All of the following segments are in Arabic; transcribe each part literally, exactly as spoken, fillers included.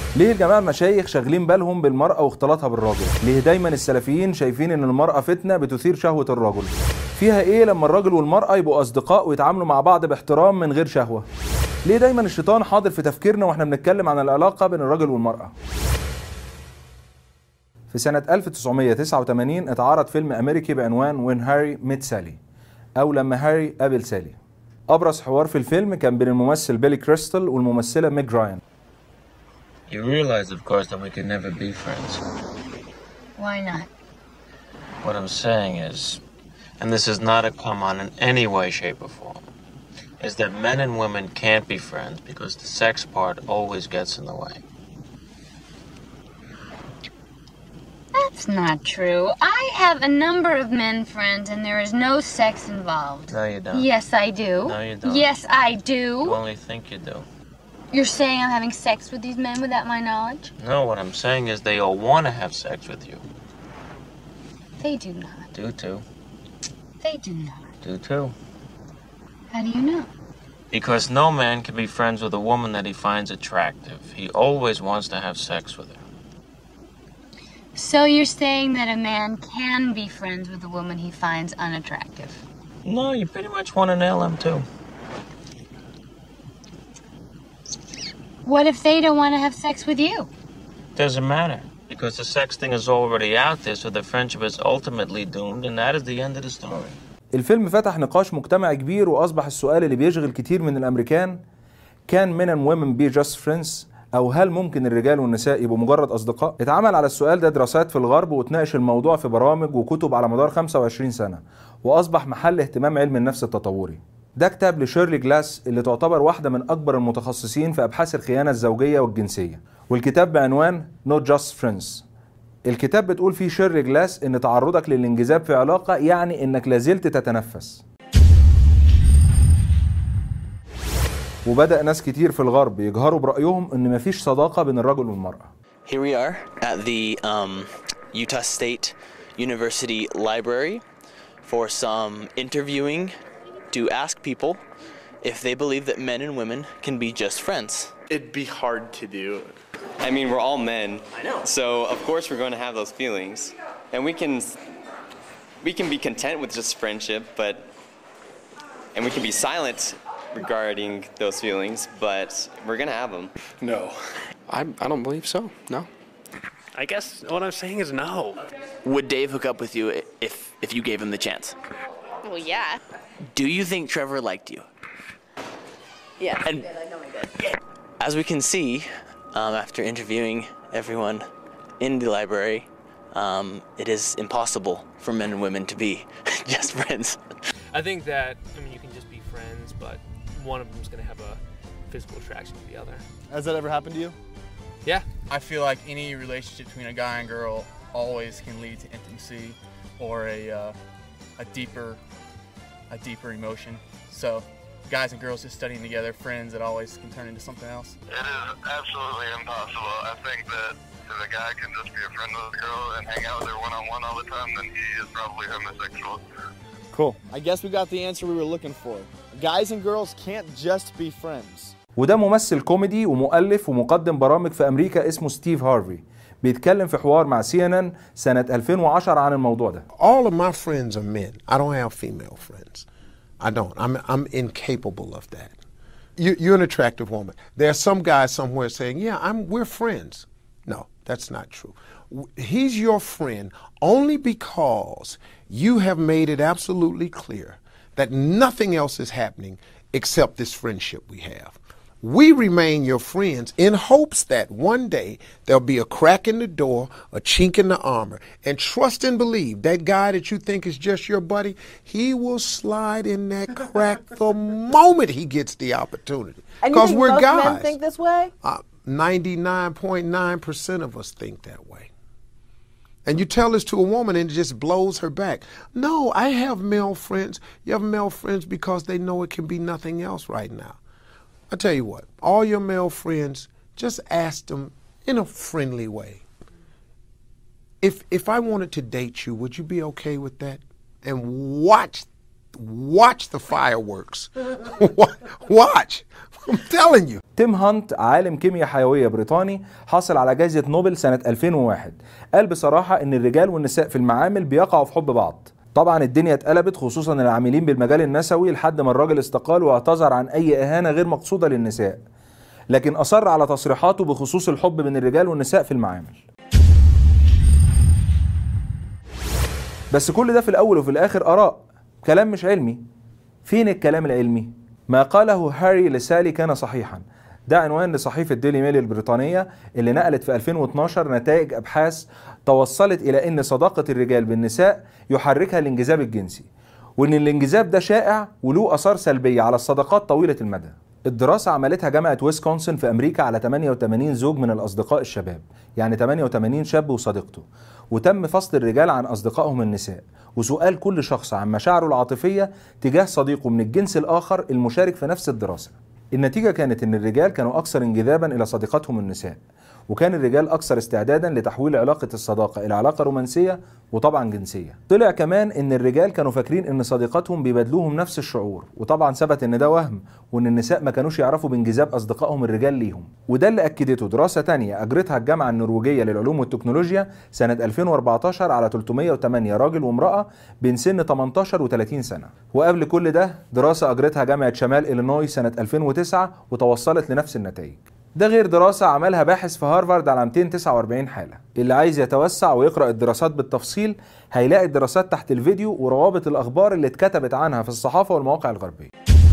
ليه الجماعة المشايخ شاغلين بالهم بالمرأة واختلاطها بالراجل؟ ليه دايما السلفيين شايفين ان المرأة فتنة بتثير شهوة الرجل؟ فيها ايه لما الراجل والمرأة يبقوا اصدقاء ويتعاملوا مع بعض باحترام من غير شهوة؟ ليه دايما الشيطان حاضر في تفكيرنا واحنا بنتكلم عن العلاقة بين الراجل والمرأة؟ في سنة ألف وتسعمائة وتسعة وثمانين اتعرض فيلم امريكي بعنوان When Harry Met Sally، او لما هاري قابل سالي. ابرز حوار في الفيلم كان بين الممثل بيلي كريستال والممثلة ميج راين. You realize, of course, that we could never be friends. Why not? What I'm saying is, and this is not a come on in any way, shape, or form, is that men and women can't be friends because the sex part always gets in the way. That's not true. I have a number of men friends and there is no sex involved. No, you don't. Yes, I do. No, you don't. Yes, I do. You only think you do. You're saying I'm having sex with these men without my knowledge? No, what I'm saying is they all want to have sex with you. They do not. Do too. They do not. Do too. How do you know? Because no man can be friends with a woman that he finds attractive. He always wants to have sex with her. So you're saying that a man can be friends with a woman he finds unattractive? No, you pretty much want to nail him too. What if they don't want to have sex with you? Doesn't matter. Because the sex thing is already out there, so the friendship is ultimately doomed, and that is the end of the story. الفيلم فتح نقاش مجتمعي كبير، واصبح السؤال اللي بيشغل كتير من الامريكان: كان men and women be just friends؟ او هل ممكن الرجال والنساء يبقوا مجرد اصدقاء؟ اتعمل على السؤال ده دراسات في الغرب، واتناقش الموضوع في برامج وكتب على مدار خمسة وعشرين سنة، واصبح محل اهتمام علم النفس التطوري. ده كتاب لشيرلي جلاس اللي تعتبر واحدة من اكبر المتخصصين في ابحاث الخيانة الزوجية والجنسية، والكتاب بعنوان Not Just Friends. الكتاب بتقول فيه شيرلي جلاس ان تعرضك للانجذاب في علاقة يعني انك لازلت تتنفس. وبدأ ناس كتير في الغرب يجهروا برأيهم ان مفيش صداقة بين الرجل والمرأة. Here we are at the um, Utah State University Library for some interviewing to ask people if they believe that men and women can be just friends. It'd be hard to do. I mean, we're all men. I know. So of course we're going to have those feelings, and we can we can be content with just friendship, but and we can be silent regarding those feelings, but we're gonna have them. No. I I don't believe so. No. I guess what I'm saying is no. Would Dave hook up with you if if you gave him the chance? Well, yeah. Do you think Trevor liked you? Yeah. And I know he did. as we can see, um, after interviewing everyone in the library, um, it is impossible for men and women to be just friends. I think that, I mean, you can just be friends, but one of them's gonna have a physical attraction to the other. Has that ever happened to you? Yeah. I feel like any relationship between a guy and girl always can lead to intimacy or a uh, a deeper a deeper emotion. So guys and girls just studying together, friends, it always can turn into something else. It is absolutely impossible. I think that if a guy can just be a friend with a girl and hang out with her one-on-one all the time, then he is probably homosexual. Cool. I guess we got the answer we were looking for. Guys and girls can't just be friends. وده ممثل كوميدي ومؤلف ومقدم برامج في أمريكا اسمه ستيف هارفي، بيتكلم في حوار مع سي إن إن سنة ألفين وعشرة عن الموضوع ده. All of my friends are men. I don't have female friends. I don't. I'm I'm incapable of that. You, you're an attractive woman. There are some guys somewhere saying, "Yeah, I'm. We're friends." No, that's not true. He's your friend only because you have made it absolutely clear that nothing else is happening except this friendship we have. We remain your friends in hopes that one day there'll be a crack in the door, a chink in the armor, and trust and believe that guy that you think is just your buddy, he will slide in that crack the moment he gets the opportunity. Because we're most guys. Men think this way? Uh, ninety-nine point nine percent of us think that way. And you tell this to a woman and it just blows her back. No, I have male friends. You have male friends because they know it can be nothing else right now. I tell you what, all your male friends, just ask them in a friendly way. If if I wanted to date you, would you be okay with that? And watch, watch the fireworks. Watch. I'm telling you. تيم هانت عالم كيمياء حيوية بريطاني حاصل على جائزة نوبل سنة ألفين وواحد قال بصراحة ان الرجال والنساء في المعامل بيقعوا في حب بعض. طبعا الدنيا اتقلبت خصوصا العاملين بالمجال النسوي لحد ما الراجل استقال واعتذر عن اي اهانة غير مقصودة للنساء، لكن اصر على تصريحاته بخصوص الحب بين الرجال والنساء في المعامل. بس كل ده في الاول وفي الاخر اراء، كلام مش علمي. فين الكلام العلمي؟ ما قاله هاري لسالي كان صحيحا. ده عنوان لصحيفة ديلي ميل البريطانية اللي نقلت في ألفين واثناشر نتائج أبحاث توصلت إلى أن صداقة الرجال بالنساء يحركها الانجذاب الجنسي، وأن الانجذاب ده شائع وله آثار سلبية على الصداقات طويلة المدى. الدراسة عملتها جامعة ويسكونسن في أمريكا على ثمانية وثمانين زوج من الأصدقاء الشباب، يعني ثمانية وثمانين شاب وصديقته، وتم فصل الرجال عن أصدقائهم النساء، وسؤال كل شخص عن مشاعره العاطفية تجاه صديقه من الجنس الآخر المشارك في نفس الدراسة. النتيجة كانت إن الرجال كانوا أكثر انجذابا إلى صديقاتهم النساء، وكان الرجال أكثر استعدادا لتحويل علاقة الصداقة إلى علاقة رومانسية وطبعا جنسية. طلع كمان إن الرجال كانوا فاكرين إن صديقاتهم بيبادلوهم نفس الشعور، وطبعا ثبت إن ده وهم، وإن النساء ما كانوش يعرفوا بانجذاب أصدقائهم الرجال ليهم. وده اللي أكدته دراسة تانية أجرتها الجامعة النرويجية للعلوم والتكنولوجيا سنة ألفين وأربعتاشر على ثلاثمائة وثمانية راجل وامرأة بين سن ثمانية عشر وثلاثين سنة. وقبل كل ده دراسة أجرتها جامعة شمال إلينوي سنة ألفين وتسعة وتوصلت لنفس النتائج. ده غير دراسة عملها باحث في هارفارد على مئتين وتسعة وأربعين حالة. اللي عايز يتوسع ويقرأ الدراسات بالتفصيل هيلاقي الدراسات تحت الفيديو وروابط الأخبار اللي اتكتبت عنها في الصحافة والمواقع الغربية.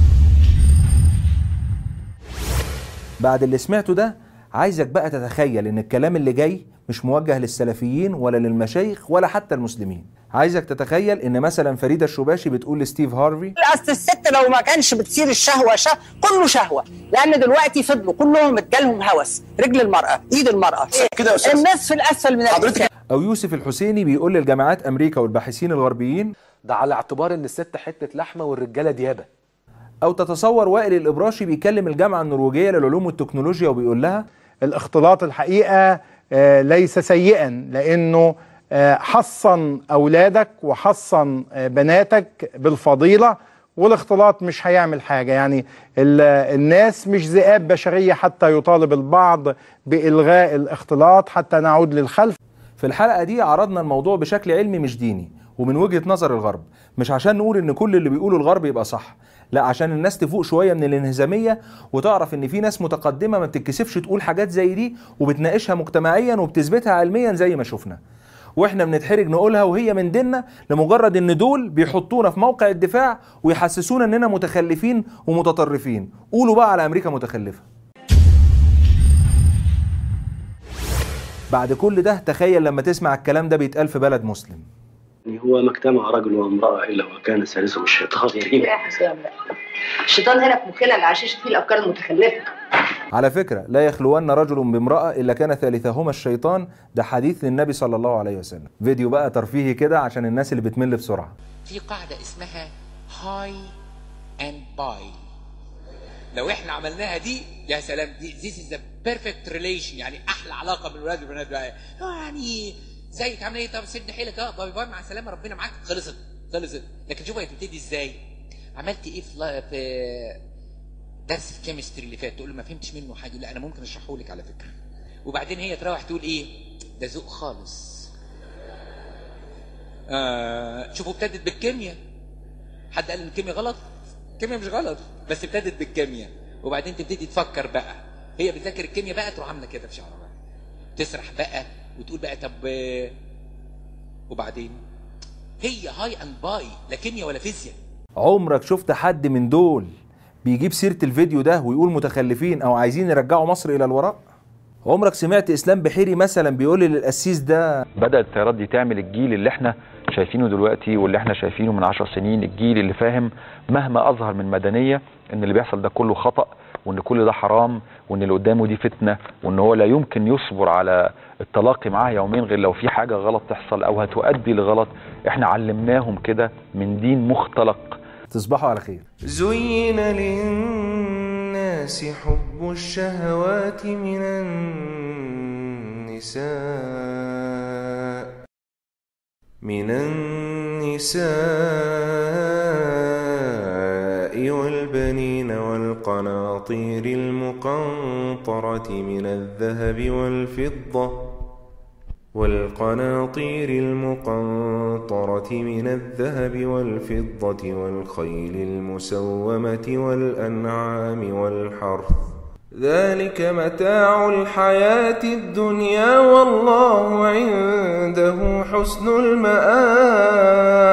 بعد اللي سمعته ده عايزك بقى تتخيل ان الكلام اللي جاي مش موجه للسلفيين ولا للمشايخ ولا حتى المسلمين. عايزك تتخيل ان مثلا فريدة الشباشي بتقول لستيف هارفي: اصل الست لو ما كانش بتصير الشهوه شه... كله شهوه، لان دلوقتي فضلوا كلهم اتجالهم هوس، رجل المراه، ايد المراه، كده النصف الاسفل من الرجل. او يوسف الحسيني بيقول للجامعات امريكا والباحثين الغربيين: ده على اعتبار ان الست حته لحمه والرجاله ديابه. او تتصور وائل الابراشي بيكلم الجامعه النرويجيه للعلوم والتكنولوجيا وبيقول لها: الاختلاط الحقيقه ليس سيئا، لانه حصن اولادك وحصن بناتك بالفضيله، والاختلاط مش هيعمل حاجه. يعني الناس مش ذئاب بشريه حتى يطالب البعض بالغاء الاختلاط حتى نعود للخلف. في الحلقه دي عرضنا الموضوع بشكل علمي مش ديني ومن وجهه نظر الغرب، مش عشان نقول ان كل اللي بيقوله الغرب يبقى صح، لا، عشان الناس تفوق شويه من الانهزاميه وتعرف ان في ناس متقدمه ما بتتكسفش تقول حاجات زي دي وبتناقشها مجتمعيا وبتثبتها علميا زي ما شفنا، واحنا بنتحرج نقولها وهي من ديننا لمجرد ان دول بيحطونا في موقع الدفاع ويحسسونا اننا متخلفين ومتطرفين. قولوا بقى على امريكا متخلفه. بعد كل ده تخيل لما تسمع الكلام ده بيتقال في بلد مسلم. هو ما اجتمع رجل وامرأة إلا وكان ثالثهم الشيطان. يا حسام، لا، الشيطان هنا في مخنا اللي عششت فيه الأفكار المتخلفة. على فكرة لا يخلون رجل بامرأة إلا كان ثالثهما الشيطان، ده حديث للنبي صلى الله عليه وسلم. فيديو بقى ترفيهي كده عشان الناس اللي بتمل بسرعة. في قاعدة اسمها هاي اند باي، لو احنا عملناها دي يا سلام، دي this is the perfect relation، يعني أحلى علاقة بين الولاد والبنات بقى. يعني زيك عامل ايه؟ طب سد حيلك، اه باي باي مع السلامه، ربنا معاك، خلصت خلصت. لكن شوف هي تبتدي ازاي. عملت ايه في في درس الكيمستري اللي فات؟ تقول له ما فهمتش منه حاجه، لا انا ممكن اشرحه لك على فكره. وبعدين هي تروح تقول ايه؟ ده ذوق خالص. آه شوفوا ابتدت بالكيمياء. حد قال ان الكيمياء غلط؟ الكيمياء مش غلط، بس ابتدت بالكيمياء. وبعدين تبتدي تفكر بقى، هي بتذاكر الكيمياء بقى تروح عامله كده في شعرها، تسرح بقى وتقول بقى طب وبعدين هي هاي اند باي، لا كيمياء ولا فيزياء. عمرك شفت حد من دول بيجيب سيرة الفيديو ده ويقول متخلفين او عايزين يرجعوا مصر الى الوراء؟ عمرك سمعت اسلام بحيري مثلا بيقول للقسيس ده: بدأت التيارات دي تعمل الجيل اللي احنا شايفينه دلوقتي واللي احنا شايفينه من عشر سنين، الجيل اللي فاهم مهما اظهر من مدنية ان اللي بيحصل ده كله خطأ، وان كل ده حرام، وان اللي قدامه دي فتنة، وان هو لا يمكن يصبر على التلاقي معاه يومين غير لو في حاجة غلط تحصل او هتؤدي لغلط. احنا علمناهم كده من دين مختلق. تصبحوا على خير. زين للناس حب الشهوات من النساء من النساء والبنين والقناطير والقناطير المقنطرة من الذهب والفضة والقناطير المقنطرة من الذهب والفضة والخيل المسومة والأنعام والحرث ذلك متاع الحياة الدنيا والله عنده حسن المآب.